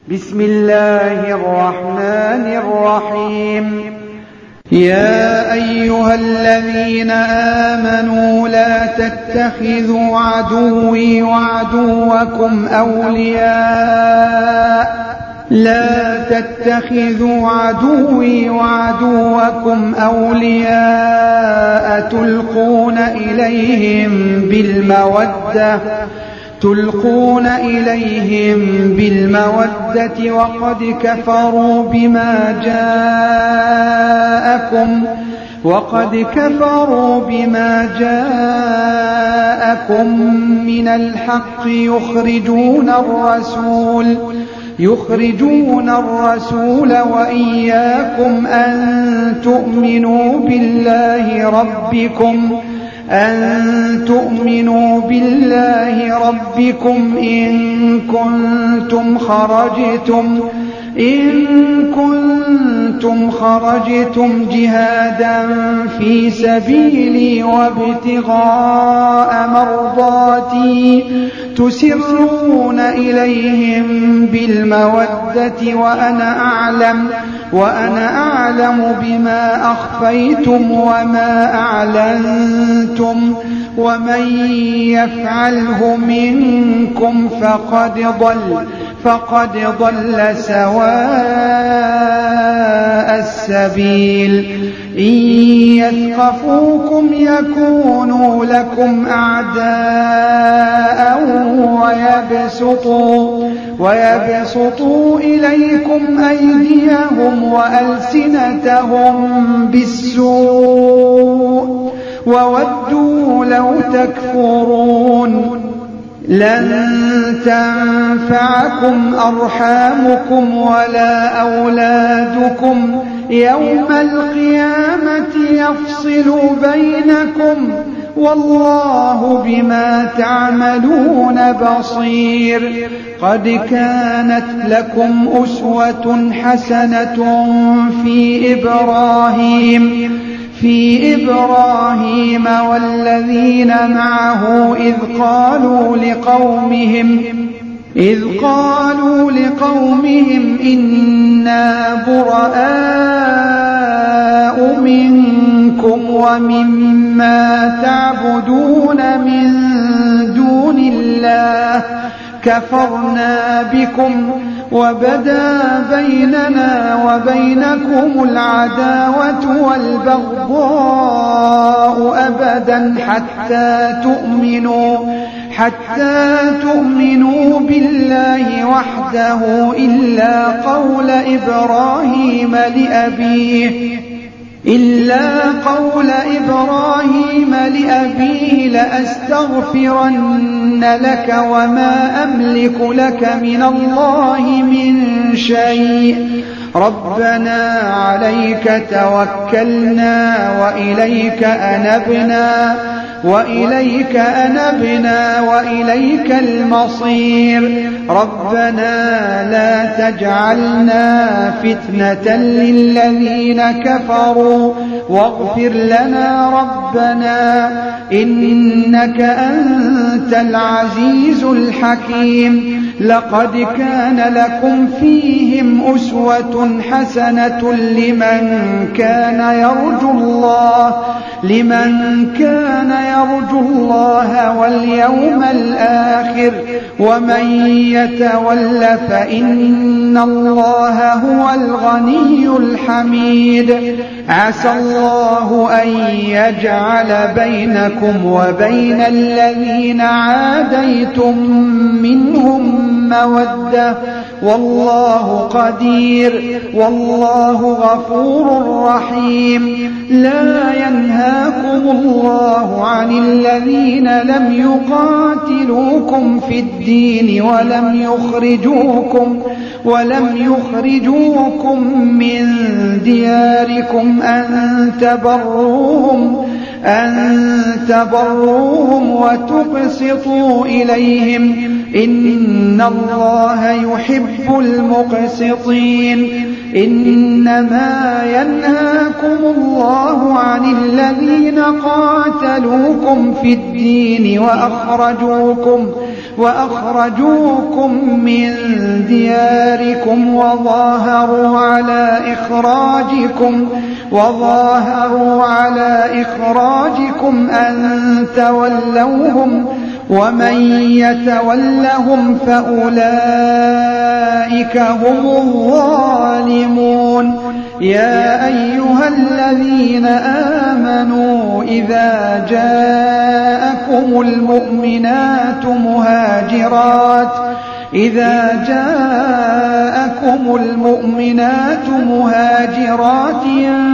بسم الله الرحمن الرحيم. يا أيها الذين آمنوا لا تتخذوا عدوي وعدوكم أولياء تلقون إليهم بالمودة وقد كفروا بما جاءكم من الحق يخرجون الرسول وإياكم أن تؤمنوا بالله ربكم إن كنتم خرجتم جهادا في سبيلي وابتغاء مرضاتي تسرون إليهم بالمودة وأنا أعلم بما أخفيتم وما أعلنتم ومن يفعله منكم فقد ضل سواء السبيل. إن يثقفوكم يكونوا لكم أعداء ويبسطوا إليكم أيديهم وألسنتهم بالسوء وودوا لو تكفرون. لن تنفعكم أرحامكم ولا أولادكم يوم القيامة يفصل بينكم والله بما تعملون بصير. قد كانت لكم أسوة حسنة في إبراهيم والذين معه إذ قالوا لقومهم إنا براء منكم ومما تعبدون من دون الله كفرنا بكم وبدا بيننا وبينكم العداوة والبغضاء أبدا حتى تؤمنوا بالله وحده إلا قول إبراهيم لأبيه لأستغفرن لك وما أملك لك من الله من شيء. ربنا عليك توكلنا وإليك أنبنا وإليك المصير. ربنا لا تجعلنا فتنة للذين كفروا واغفر لنا ربنا إنك أنت العزيز الحكيم. لقد كان لكم فيهم أسوة حسنة لمن كان يرجو الله واليوم الآخر ومن يتول فإن الله هو الغني الحميد. عسى الله أن يجعل بينكم وبين الذين عاديتم منهم مودة والله قدير والله غفور رحيم. لا ينهاكم الله عن الذين لم يقاتلوكم في الدين ولم يخرجوكم من دياركم أن تبروهم وتقسطوا إليهم إن الله يحب المقسطين. إنما ينهاكم الله عن الذين قاتلوكم في الدين وأخرجوكم من دياركم وظاهروا على إخراجكم أن تولوهم ومن يتولهم فأولئك هم الظالمون يا أيها الذين آمنوا إذا جاءكم المؤمنات مهاجرات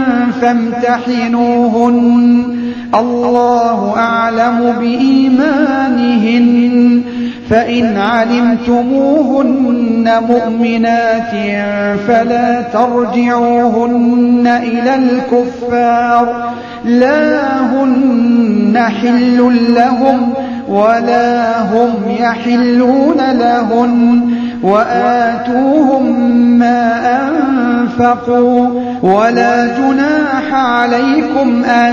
فامتحنوهن الله أعلم بإيمانهن فإن علمتموهن مؤمنات فلا ترجعوهن إلى الكفار لا هن حل لهم ولا هم يحلون لهن وآتوهم ما أنفقوا ولا جناح عليكم أن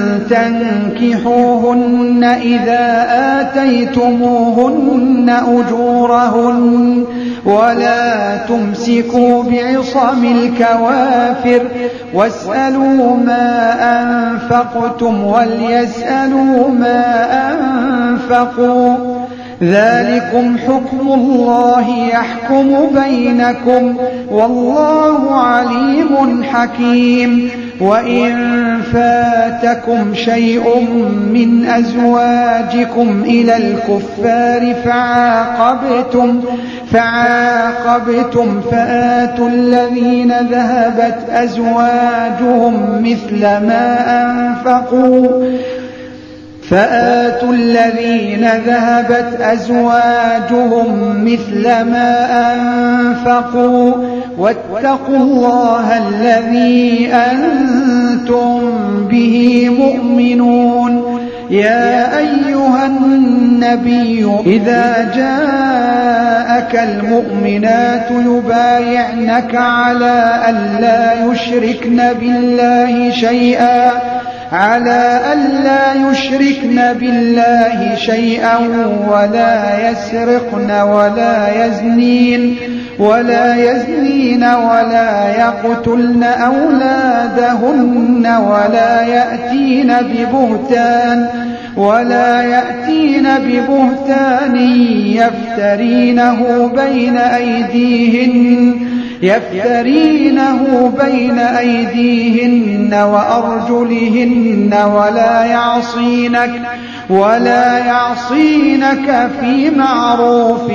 تنكحوهن إذا آتيتموهن أجورهن ولا تمسكوا بعصم الكوافر واسألوا ما أنفقتم وليسألوا ما أنفقوا ذلكم حكم الله يحكم بينكم والله عليم حكيم وإن فاتكم شيء من أزواجكم إلى الكفار فعاقبتم فآتوا الذين ذهبت أزواجهم مثل ما أنفقوا واتقوا الله الذي أنتم به مؤمنون يا أيها النبي إذا جاءك المؤمنات يبايعنك على ألا يشركن بالله شيئا ولا يسرقن ولا يزنين ولا يقتلن أولادهن ولا يأتين ببهتان يفترينه بين أيديهن وأرجلهن ولا يعصينك في معروف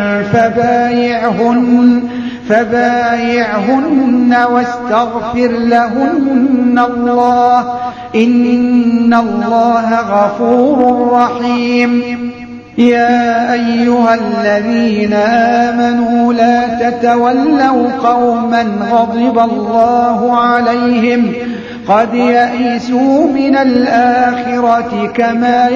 فبايعهن واستغفر لهن الله إن الله غفور رحيم يا أيها الذين آمنوا لا تتولوا قوما غضب الله عليهم قد يئسوا من الآخرة كما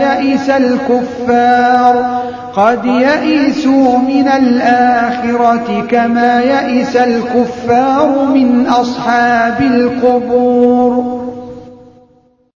يئس الكفار من أصحاب القبور